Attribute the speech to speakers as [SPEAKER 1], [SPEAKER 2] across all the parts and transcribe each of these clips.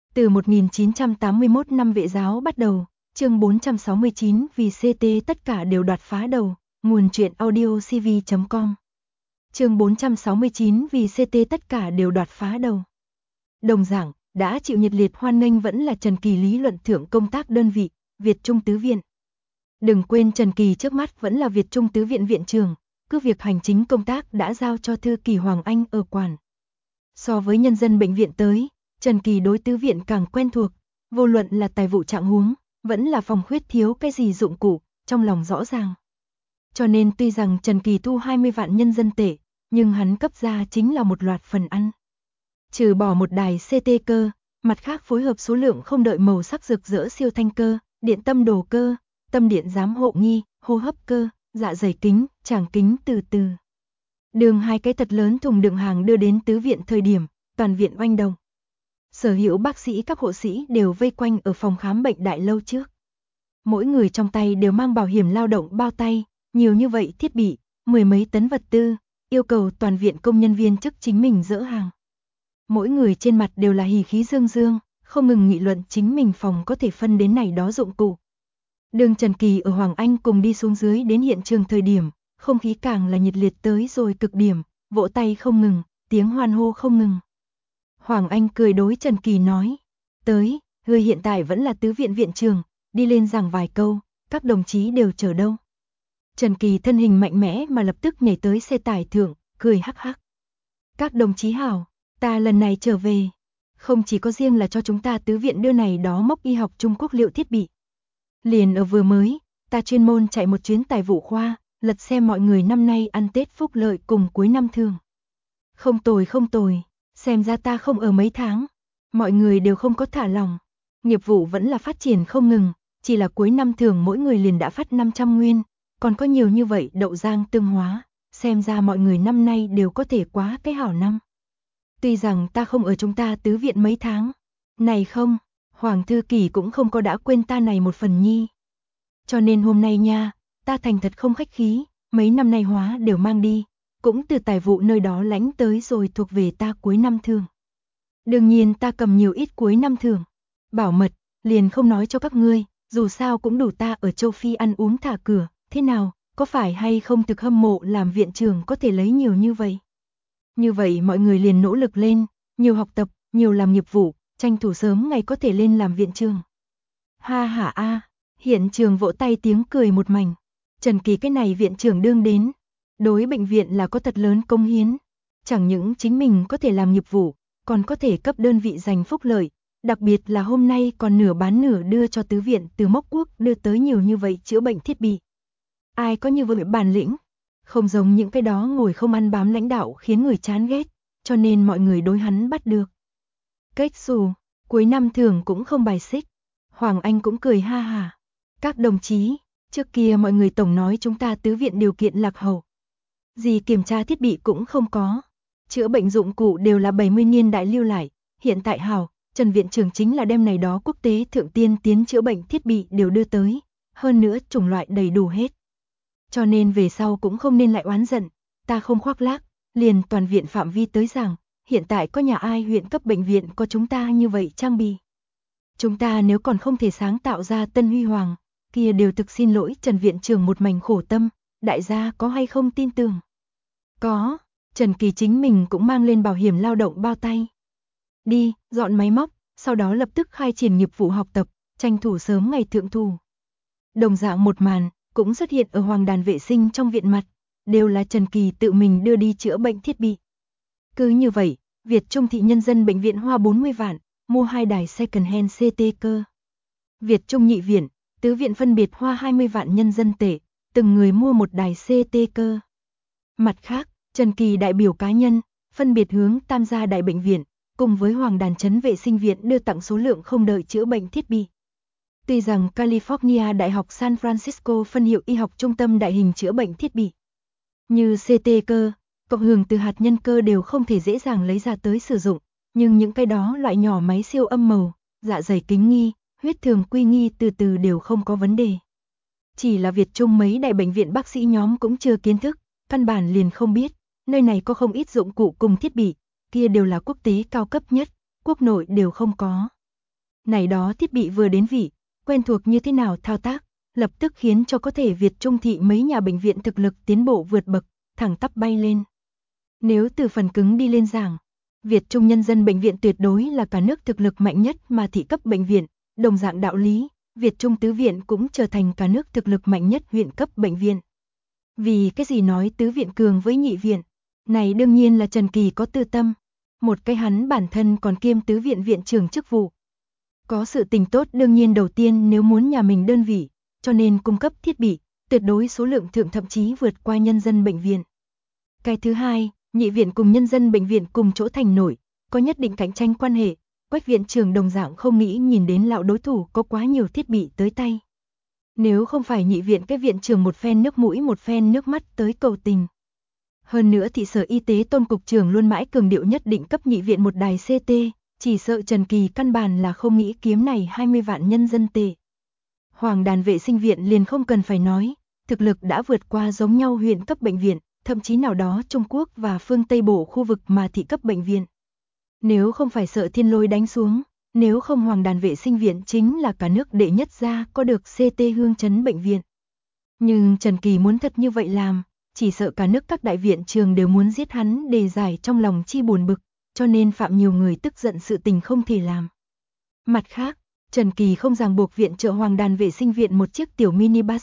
[SPEAKER 1] Từ 1981 năm Vệ giáo bắt đầu, chương 469 vì CT tất cả đều đoạt phá đầu, nguồn truyện audio cv.com. Chương 469 vì CT tất cả đều đoạt phá đầu. Đồng dạng, đã chịu nhiệt liệt hoan nghênh vẫn là Trần Kỳ lý luận thưởng công tác đơn vị, Việt Trung Tứ Viện. Đừng quên Trần Kỳ trước mắt vẫn là Việt Trung Tứ Viện viện trưởng, cứ việc hành chính công tác đã giao cho thư ký Hoàng Anh ở quản. So với nhân dân bệnh viện tới, Trần Kỳ đối tứ viện càng quen thuộc, vô luận là tài vụ trạng huống, vẫn là phòng khuyết thiếu cái gì dụng cụ, trong lòng rõ ràng. Cho nên tuy rằng Trần Kỳ thu 20 vạn nhân dân tệ, nhưng hắn cấp ra chính là một loạt phần ăn. Trừ bỏ một đài CT cơ, mặt khác phối hợp số lượng không đợi màu sắc rực rỡ siêu thanh cơ, điện tâm đồ cơ, tâm điện giám hộ nghi, hô hấp cơ, dạ dày kính, tràng kính từ từ. Đường hai cái thật lớn thùng đựng hàng đưa đến tứ viện thời điểm, toàn viện oanh động. Sở hữu bác sĩ các hộ sĩ đều vây quanh ở phòng khám bệnh đại lâu trước. Mỗi người trong tay đều mang bảo hiểm lao động bao tay, nhiều như vậy thiết bị, 10 mấy tấn vật tư, yêu cầu toàn viện công nhân viên chức chính mình dỡ hàng. Mỗi người trên mặt đều là hỉ khí dương dương, không ngừng nghị luận chính mình phòng có thể phân đến này đó dụng cụ. Đường Trần Kỳ ở Hoàng Anh cùng đi xuống dưới đến hiện trường thời điểm, không khí càng là nhiệt liệt tới rồi cực điểm, vỗ tay không ngừng, tiếng hoan hô không ngừng. Hoàng Anh cười đối Trần Kỳ nói, tới, người hiện tại vẫn là tứ viện viện trưởng, đi lên giảng vài câu, các đồng chí đều chờ đâu. Trần Kỳ thân hình mạnh mẽ mà lập tức nhảy tới xe tải thượng, cười hắc hắc. Các đồng chí hảo, ta lần này trở về, không chỉ có riêng là cho chúng ta tứ viện đưa này đó mốc y học Trung Quốc liệu thiết bị. Liền ở vừa mới, ta chuyên môn chạy một chuyến tài vụ khoa, lật xem mọi người năm nay ăn Tết phúc lợi cùng cuối năm thường. Không tồi, xem ra ta không ở mấy tháng, mọi người đều không có thả lòng. Nghiệp vụ vẫn là phát triển không ngừng, chỉ là cuối năm thường mỗi người liền đã phát 500 nguyên, còn có nhiều như vậy đậu rang tương hóa, xem ra mọi người năm nay đều có thể quá cái hảo năm. Tuy rằng ta không ở chúng ta tứ viện mấy tháng, này không, Hoàng Thư Kỷ cũng không có đã quên ta này một phần nhi. Cho nên hôm nay nha, ta thành thật không khách khí, mấy năm nay hóa đều mang đi, cũng từ tài vụ nơi đó lãnh tới rồi thuộc về ta cuối năm thường. Đương nhiên ta cầm nhiều ít cuối năm thường, bảo mật, liền không nói cho các ngươi, dù sao cũng đủ ta ở châu Phi ăn uống thả cửa, thế nào, có phải hay không thực hâm mộ làm viện trưởng có thể lấy nhiều như vậy. Như vậy mọi người liền nỗ lực lên, nhiều học tập, nhiều làm nghiệp vụ, tranh thủ sớm ngày có thể lên làm viện trưởng. Ha ha a, hiện trường vỗ tay tiếng cười một mảnh. Trần Kỳ cái này viện trưởng đương đến, đối bệnh viện là có thật lớn công hiến, chẳng những chính mình có thể làm nghiệp vụ, còn có thể cấp đơn vị giành phúc lợi, đặc biệt là hôm nay còn nửa bán nửa đưa cho tứ viện từ Mốc Quốc đưa tới nhiều như vậy chữa bệnh thiết bị. Ai có như vậy bản lĩnh, không giống những cái đó ngồi không ăn bám lãnh đạo khiến người chán ghét, cho nên mọi người đối hắn bắt được. Kết xù, cuối năm thường cũng không bài xích. Hoàng Anh cũng cười ha hà. Các đồng chí, trước kia mọi người tổng nói chúng ta tứ viện điều kiện lạc hậu. Gì kiểm tra thiết bị cũng không có. Chữa bệnh dụng cụ đều là 70 niên đại lưu lại. Hiện tại hào, Trần viện trưởng chính là đem này đó quốc tế thượng tiên tiến chữa bệnh thiết bị đều đưa tới. Hơn nữa chủng loại đầy đủ hết. Cho nên về sau cũng không nên lại oán giận. Ta không khoác lác, liền toàn viện phạm vi tới rằng, hiện tại có nhà ai huyện cấp bệnh viện có chúng ta như vậy trang bị. Chúng ta nếu còn không thể sáng tạo ra tân huy hoàng, kia đều thực xin lỗi Trần viện trưởng một mảnh khổ tâm, đại gia có hay không tin tưởng? Có, Trần Kỳ chính mình cũng mang lên bảo hiểm lao động bao tay. Đi, dọn máy móc, sau đó lập tức khai triển nghiệp vụ học tập, tranh thủ sớm ngày thượng thủ. Đồng dạng một màn, cũng xuất hiện ở Hoàng đàn vệ sinh trong viện mặt, đều là Trần Kỳ tự mình đưa đi chữa bệnh thiết bị. Cứ như vậy, Việt Trung thị nhân dân bệnh viện hoa 40 vạn, mua 2 đài second hand CT cơ. Việt Trung nhị viện, tứ viện phân biệt hoa 20 vạn nhân dân tệ, từng người mua một đài CT cơ. Mặt khác, Trần Kỳ đại biểu cá nhân, phân biệt hướng Tam gia đại bệnh viện, cùng với Hoàng đàn trấn vệ sinh viện đưa tặng số lượng không đợi chữa bệnh thiết bị. Tuy rằng California Đại học San Francisco phân hiệu y học trung tâm đại hình chữa bệnh thiết bị, như CT cơ, cộng hưởng từ hạt nhân cơ đều không thể dễ dàng lấy ra tới sử dụng, nhưng những cái đó loại nhỏ máy siêu âm màu, dạ dày kính nghi, huyết thường quy nghi từ từ đều không có vấn đề. Chỉ là Việt Trung mấy đại bệnh viện bác sĩ nhóm cũng chưa kiến thức, căn bản liền không biết, nơi này có không ít dụng cụ cùng thiết bị, kia đều là quốc tế cao cấp nhất, quốc nội đều không có. Này đó thiết bị vừa đến vị, quen thuộc như thế nào thao tác, lập tức khiến cho có thể Việt Trung thị mấy nhà bệnh viện thực lực tiến bộ vượt bậc, thẳng tắp bay lên. Nếu từ phần cứng đi lên giảng, Việt Trung Nhân dân Bệnh viện tuyệt đối là cả nước thực lực mạnh nhất mà thị cấp bệnh viện, đồng dạng đạo lý, Việt Trung Tứ Viện cũng trở thành cả nước thực lực mạnh nhất huyện cấp bệnh viện. Vì cái gì nói Tứ Viện cường với Nhị Viện? Này đương nhiên là Trần Kỳ có tư tâm, một cái hắn bản thân còn kiêm Tứ Viện viện trưởng chức vụ. Có sự tình tốt đương nhiên đầu tiên nếu muốn nhà mình đơn vị, cho nên cung cấp thiết bị, tuyệt đối số lượng thượng thậm chí vượt qua nhân dân bệnh viện. Cái thứ hai, Nhị Viện cùng nhân dân bệnh viện cùng chỗ thành nổi, có nhất định cạnh tranh quan hệ, Quách viện trưởng đồng dạng không nghĩ nhìn đến lão đối thủ có quá nhiều thiết bị tới tay. Nếu không phải Nhị Viện cái viện trưởng một phen nước mũi một phen nước mắt tới cầu tình. Hơn nữa thị sở y tế Tôn cục trưởng luôn mãi cường điệu nhất định cấp Nhị Viện một đài CT, chỉ sợ Trần Kỳ căn bản là không nghĩ kiếm này 20 vạn nhân dân tệ. Hoàng Đàn vệ sinh viện liền không cần phải nói, thực lực đã vượt qua giống nhau huyện cấp bệnh viện, thậm chí nào đó Trung Quốc và phương Tây Bộ khu vực mà thị cấp bệnh viện. Nếu không phải sợ thiên lôi đánh xuống, nếu không Hoàng Đàn vệ sinh viện chính là cả nước đệ nhất gia có được CT Hương Chấn bệnh viện. Nhưng Trần Kỳ muốn thật như vậy làm, chỉ sợ cả nước các đại viện trường đều muốn giết hắn để giải trong lòng chi buồn bực, cho nên phạm nhiều người tức giận sự tình không thể làm. Mặt khác, Trần Kỳ không ràng buộc viện trợ Hoàng Đàn vệ sinh viện một chiếc tiểu minibus,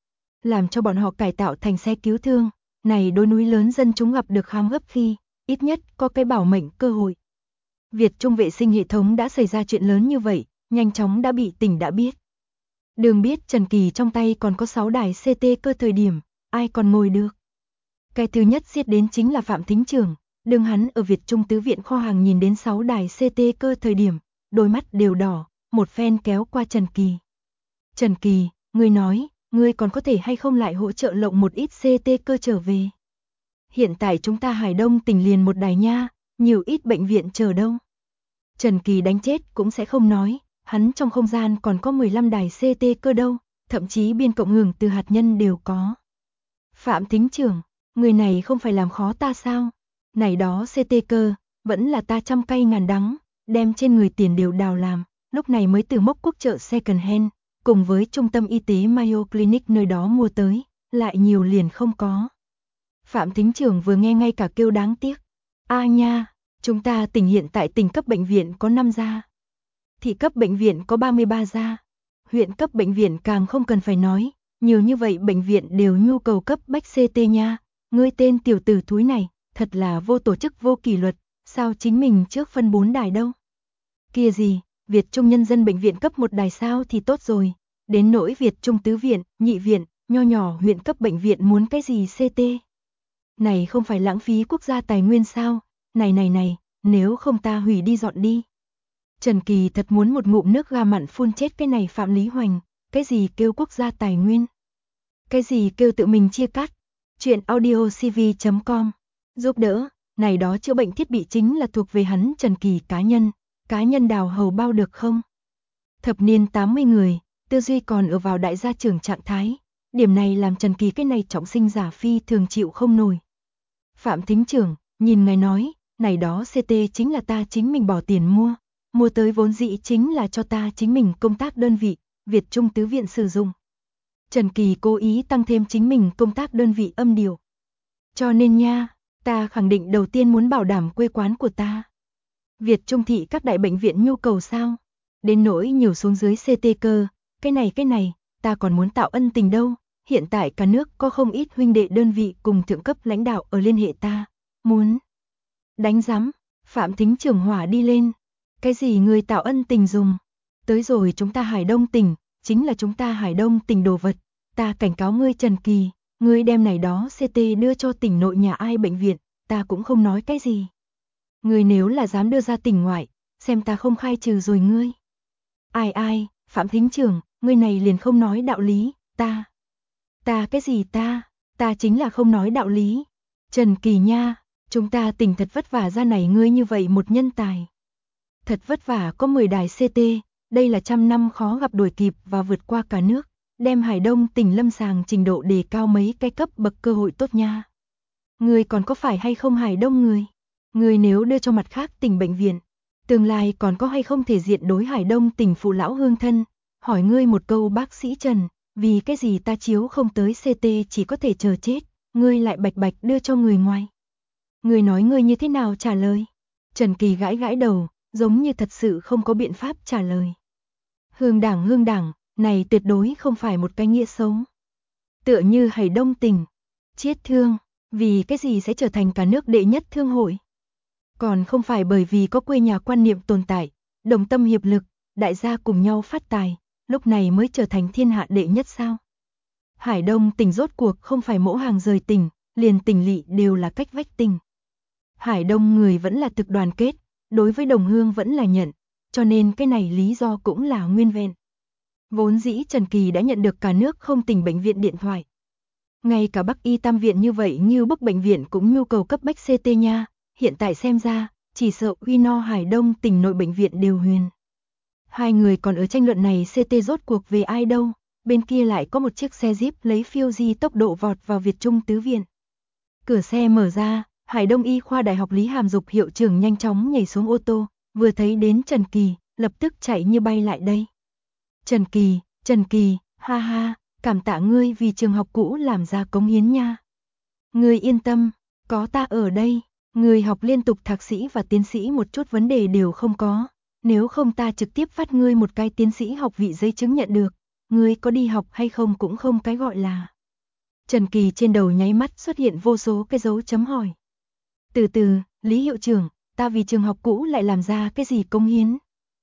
[SPEAKER 1] làm cho bọn họ cải tạo thành xe cứu thương, này đôi núi lớn dân chúng gặp được khám gấp khi, ít nhất có cái bảo mệnh cơ hội. Việt Trung vệ sinh hệ thống đã xảy ra chuyện lớn như vậy, nhanh chóng đã bị tỉnh đã biết. Đường biết Trần Kỳ trong tay còn có 6 đài CT cơ thời điểm, ai còn ngồi được. Cái thứ nhất giết đến chính là Phạm Thính Trường, đương hắn ở Việt Trung Tứ Viện kho hàng nhìn đến 6 đài CT cơ thời điểm, đôi mắt đều đỏ, một phen kéo qua Trần Kỳ. Trần Kỳ, ngươi nói, ngươi còn có thể hay không lại hỗ trợ lộng một ít CT cơ trở về. Hiện tại chúng ta Hải Đông tỉnh liền một đài nha, nhiều ít bệnh viện chờ đâu. Trần Kỳ đánh chết cũng sẽ không nói, hắn trong không gian còn có 15 đài CT cơ đâu, thậm chí biên cộng hưởng từ hạt nhân đều có. Phạm Thính Trường, người này không phải làm khó ta sao? Này đó CT cơ, vẫn là ta trăm cay ngàn đắng, đem trên người tiền đều đào làm, lúc này mới từ Mốc Quốc chợ second hand, cùng với trung tâm y tế Mayo Clinic nơi đó mua tới, lại nhiều liền không có. Phạm Thính Trường vừa nghe ngay cả kêu đáng tiếc. Nha, chúng ta tỉnh hiện tại tỉnh cấp bệnh viện có 5 gia. Thị cấp bệnh viện có 33 gia. Huyện cấp bệnh viện càng không cần phải nói, nhiều như vậy bệnh viện đều nhu cầu cấp bách CT nha. Ngươi tên tiểu tử thúi này, thật là vô tổ chức vô kỷ luật, sao chính mình trước phân 4 đài đâu. Kia gì, Việt Trung Nhân dân bệnh viện cấp một đài sao thì tốt rồi, đến nỗi Việt Trung Tứ Viện, Nhị Viện, nho nhỏ huyện cấp bệnh viện muốn cái gì CT. Này không phải lãng phí quốc gia tài nguyên sao, này, nếu không ta hủy đi dọn đi. Trần Kỳ thật muốn một ngụm nước ga mặn phun chết cái này Phạm Lý Hoành, cái gì kêu quốc gia tài nguyên, cái gì kêu tự mình chia cắt. Chuyện audiocv.com, giúp đỡ, này đó chữa bệnh thiết bị chính là thuộc về hắn Trần Kỳ cá nhân đào hầu bao được không? Thập niên 80 người, tư duy còn ở vào đại gia trưởng trạng thái, điểm này làm Trần Kỳ cái này trọng sinh giả phi thường chịu không nổi. Phạm Thính Trường, nhìn ngài nói, này đó CT chính là ta chính mình bỏ tiền mua tới vốn dĩ chính là cho ta chính mình công tác đơn vị, Việt Trung Tứ Viện sử dụng. Trần Kỳ cố ý tăng thêm chính mình công tác đơn vị âm điều. Cho nên nha, ta khẳng định đầu tiên muốn bảo đảm quê quán của ta. Việt Trung thị các đại bệnh viện nhu cầu sao? Đến nỗi nhiều xuống dưới CT cơ, cái này, ta còn muốn tạo ân tình đâu. Hiện tại cả nước có không ít huynh đệ đơn vị cùng thượng cấp lãnh đạo ở liên hệ ta. Muốn đánh giám, Phạm Thính Trường hỏa đi lên. Cái gì người tạo ân tình dùng? Tới rồi chúng ta Hải Đông tỉnh, chính là chúng ta Hải Đông tỉnh đồ vật. Ta cảnh cáo ngươi Trần Kỳ, ngươi đem này đó CT đưa cho tỉnh nội nhà ai bệnh viện, ta cũng không nói cái gì. Ngươi nếu là dám đưa ra tỉnh ngoại, xem ta không khai trừ rồi ngươi. Ai, Phạm Thính Trường, ngươi này liền không nói đạo lý, ta cái gì ta chính là không nói đạo lý. Trần Kỳ nha, chúng ta tỉnh thật vất vả ra này ngươi như vậy một nhân tài. Thật vất vả có 10 đài CT, đây là trăm năm khó gặp đuổi kịp và vượt qua cả nước, đem Hải Đông tỉnh lâm sàng trình độ đề cao mấy cái cấp bậc cơ hội tốt nha. Ngươi còn có phải hay không Hải Đông người? Ngươi nếu đưa cho mặt khác tỉnh bệnh viện, Tương lai còn có hay không thể diện đối Hải Đông tỉnh phụ lão hương thân, hỏi ngươi một câu bác sĩ Trần, vì cái gì ta chiếu không tới CT chỉ có thể chờ chết, ngươi lại bạch bạch đưa cho người ngoài. Ngươi nói ngươi như thế nào trả lời? Trần Kỳ gãi gãi đầu, giống như thật sự không có biện pháp trả lời. Hương đảng, này tuyệt đối không phải một cái nghĩa xấu. Tựa như Hải Đông tỉnh, chiết thương, vì cái gì sẽ trở thành cả nước đệ nhất thương hội? Còn không phải bởi vì có quê nhà quan niệm tồn tại, đồng tâm hiệp lực, đại gia cùng nhau phát tài, lúc này mới trở thành thiên hạ đệ nhất sao? Hải Đông tỉnh rốt cuộc không phải mẫu hàng rời tỉnh, liền tỉnh lỵ đều là cách vách tỉnh. Hải Đông người vẫn là thực đoàn kết, đối với đồng hương vẫn là nhận, cho nên cái này lý do cũng là nguyên vẹn. Vốn dĩ Trần Kỳ đã nhận được cả nước không tỉnh bệnh viện điện thoại. Ngay cả Bắc Y Tam viện như vậy như bức bệnh viện cũng nhu cầu cấp bách CT nha, hiện tại xem ra, chỉ sợ Uy No Hải Đông tỉnh nội bệnh viện đều huyền. Hai người còn ở tranh luận này CT rốt cuộc về ai đâu, bên kia lại có một chiếc xe Jeep lấy phiêu di tốc độ vọt vào Việt Trung Tứ Viện. Cửa xe mở ra, Hải Đông Y khoa Đại học Lý Hàm Dục hiệu trưởng nhanh chóng nhảy xuống ô tô, vừa thấy đến Trần Kỳ, lập tức chạy như bay lại đây. Trần Kỳ, ha ha, cảm tạ ngươi vì trường học cũ làm ra cống hiến nha. Ngươi yên tâm, có ta ở đây, ngươi học liên tục thạc sĩ và tiến sĩ một chút vấn đề đều không có, nếu không ta trực tiếp phát ngươi một cái tiến sĩ học vị giấy chứng nhận được, ngươi có đi học hay không cũng không cái gọi là. Trần Kỳ trên đầu nháy mắt xuất hiện vô số cái dấu chấm hỏi. Từ từ, Lý hiệu trưởng, ta vì trường học cũ lại làm ra cái gì cống hiến?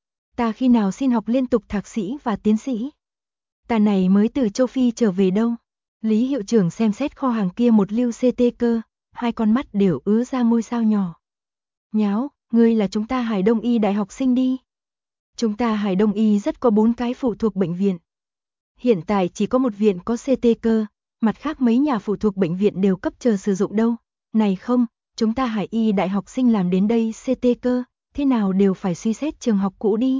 [SPEAKER 1] Ta khi nào xin học liên tục thạc sĩ và tiến sĩ? Ta này mới từ châu Phi trở về đâu? Lý hiệu trưởng xem xét kho hàng kia một lưu CT cơ, hai con mắt đều ứa ra ngôi sao nhỏ. Nháo, ngươi là chúng ta Hải Đông Y đại học sinh đi. Chúng ta Hải Đông Y rất có 4 cái phụ thuộc bệnh viện. Hiện tại chỉ có một viện có CT cơ, mặt khác mấy nhà phụ thuộc bệnh viện đều cấp chờ sử dụng đâu. Này không, chúng ta Hải Y đại học sinh làm đến đây CT cơ, thế nào đều phải suy xét trường học cũ đi.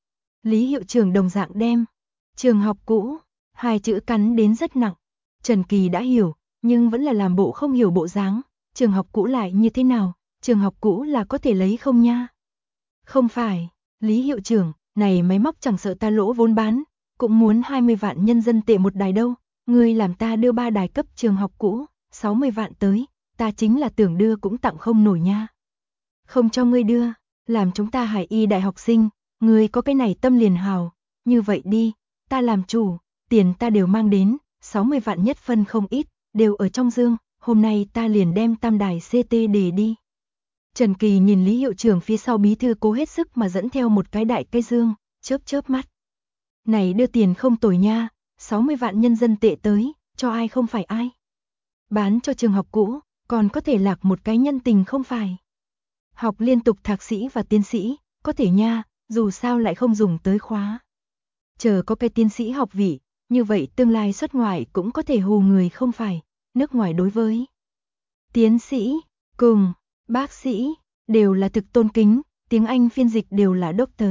[SPEAKER 1] Lý hiệu trưởng đồng dạng đem trường học cũ, hai chữ cắn đến rất nặng. Trần Kỳ đã hiểu, nhưng vẫn là làm bộ không hiểu bộ dáng, trường học cũ lại như thế nào, trường học cũ là có thể lấy không nha. Không phải, Lý hiệu trưởng, này máy móc chẳng sợ ta lỗ vốn bán, cũng muốn 20 vạn nhân dân tệ một đài đâu, ngươi làm ta đưa 3 đài cấp trường học cũ, 60 vạn tới, ta chính là tưởng đưa cũng tặng không nổi nha. Không cho ngươi đưa, làm chúng ta Hải Y đại học sinh, ngươi có cái này tâm liền hào, như vậy đi, ta làm chủ, tiền ta đều mang đến, 60 vạn nhất phân không ít, đều ở trong dương, hôm nay ta liền đem tam đài CT đề đi. Trần Kỳ nhìn Lý hiệu trưởng phía sau bí thư cố hết sức mà dẫn theo một cái đại cây dương, chớp mắt. Này đưa tiền không tồi nha, 60 vạn nhân dân tệ tới, cho ai không phải ai. Bán cho trường học cũ, còn có thể lạc một cái nhân tình không phải. Học liên tục thạc sĩ và tiến sĩ, có thể nha, dù sao lại không dùng tới khóa. Chờ có cái tiến sĩ học vị, như vậy tương lai xuất ngoại cũng có thể hù người không phải, nước ngoài đối với tiến sĩ, cùng, bác sĩ, đều là thực tôn kính, tiếng Anh phiên dịch đều là doctor.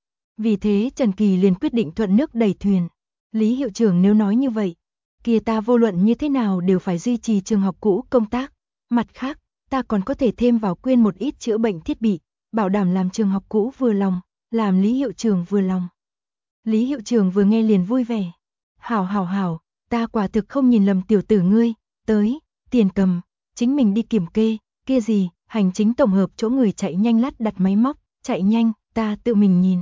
[SPEAKER 1] Vì thế Trần Kỳ liền quyết định thuận nước đẩy thuyền. Lý hiệu trưởng nếu nói như vậy, kia ta vô luận như thế nào đều phải duy trì trường học cũ công tác. Mặt khác, ta còn có thể thêm vào quyên một ít chữa bệnh thiết bị, bảo đảm làm trường học cũ vừa lòng, làm Lý hiệu trưởng vừa lòng. Lý hiệu trưởng vừa nghe liền vui vẻ. Hảo, ta quả thực không nhìn lầm tiểu tử ngươi, tới, tiền cầm, chính mình đi kiểm kê, kia gì, hành chính tổng hợp chỗ người chạy nhanh lát đặt máy móc, chạy nhanh, ta tự mình nhìn.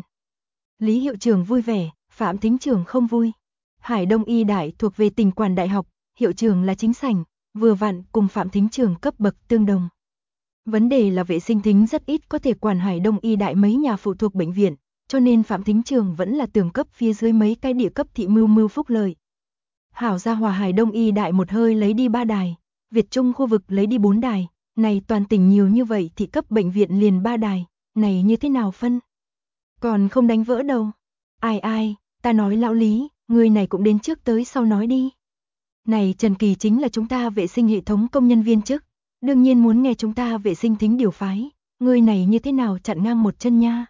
[SPEAKER 1] Lý hiệu trưởng vui vẻ, Phạm thính trưởng không vui. Hải Đông Y đại thuộc về tỉnh quản đại học, hiệu trưởng là chính sảnh, vừa vặn cùng Phạm thính trưởng cấp bậc tương đồng. Vấn đề là vệ sinh thính rất ít có thể quản Hải Đông Y đại mấy nhà phụ thuộc bệnh viện, cho nên Phạm thính trưởng vẫn là tưởng cấp phía dưới mấy cái địa cấp thị mưu phúc lợi. Hảo gia hòa Hải Đông Y đại một hơi lấy đi 3 đài, Việt Trung khu vực lấy đi 4 đài, này toàn tỉnh nhiều như vậy thì cấp bệnh viện liền 3 đài, này như thế nào phân? Còn không đánh vỡ đâu. Ai, ta nói lão Lý, người này cũng đến trước tới sau nói đi. Này Trần Kỳ chính là chúng ta vệ sinh hệ thống công nhân viên chức, đương nhiên muốn nghe chúng ta vệ sinh thính điều phái, người này như thế nào chặn ngang một chân nha.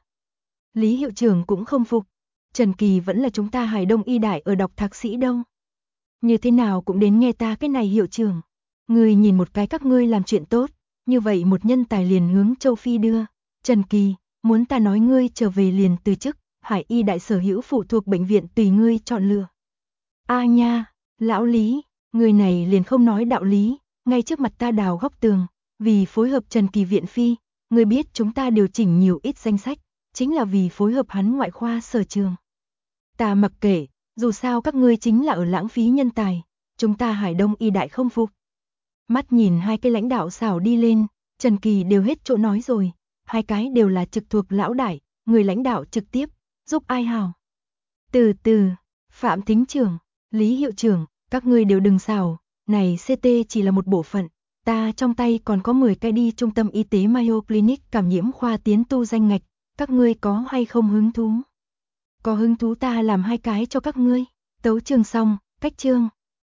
[SPEAKER 1] Lý hiệu trưởng cũng không phục, Trần Kỳ vẫn là chúng ta Hải Đông Y đại ở đọc thạc sĩ đâu. Như thế nào cũng đến nghe ta cái này hiệu trưởng. Người nhìn một cái các ngươi làm chuyện tốt, như vậy một nhân tài liền hướng châu Phi đưa. Trần Kỳ, muốn ta nói ngươi trở về liền từ chức, Hải Y đại sở hữu phụ thuộc bệnh viện tùy ngươi chọn lựa. A nha, lão Lý, người này liền không nói đạo lý, ngay trước mặt ta đào góc tường, vì phối hợp Trần Kỳ viện phi, ngươi biết chúng ta điều chỉnh nhiều ít danh sách, chính là vì phối hợp hắn ngoại khoa sở trường. Ta mặc kệ, dù sao các ngươi chính là ở lãng phí nhân tài, chúng ta Hải Đông Y đại không phục. Mắt nhìn hai cái lãnh đạo xảo đi lên, Trần Kỳ đều hết chỗ nói rồi, hai cái đều là trực thuộc lão đại, người lãnh đạo trực tiếp, giúp ai hào. Từ từ, Phạm Thính trưởng, Lý hiệu trưởng, các ngươi đều đừng xảo, này CT chỉ là một bộ phận, ta trong tay còn có 10 cái đi trung tâm y tế Mayo Clinic cảm nhiễm khoa tiến tu danh ngạch, các ngươi có hay không hứng thú? Có hứng thú ta làm 2 cái cho các ngươi. Tấu chương xong, cách chương.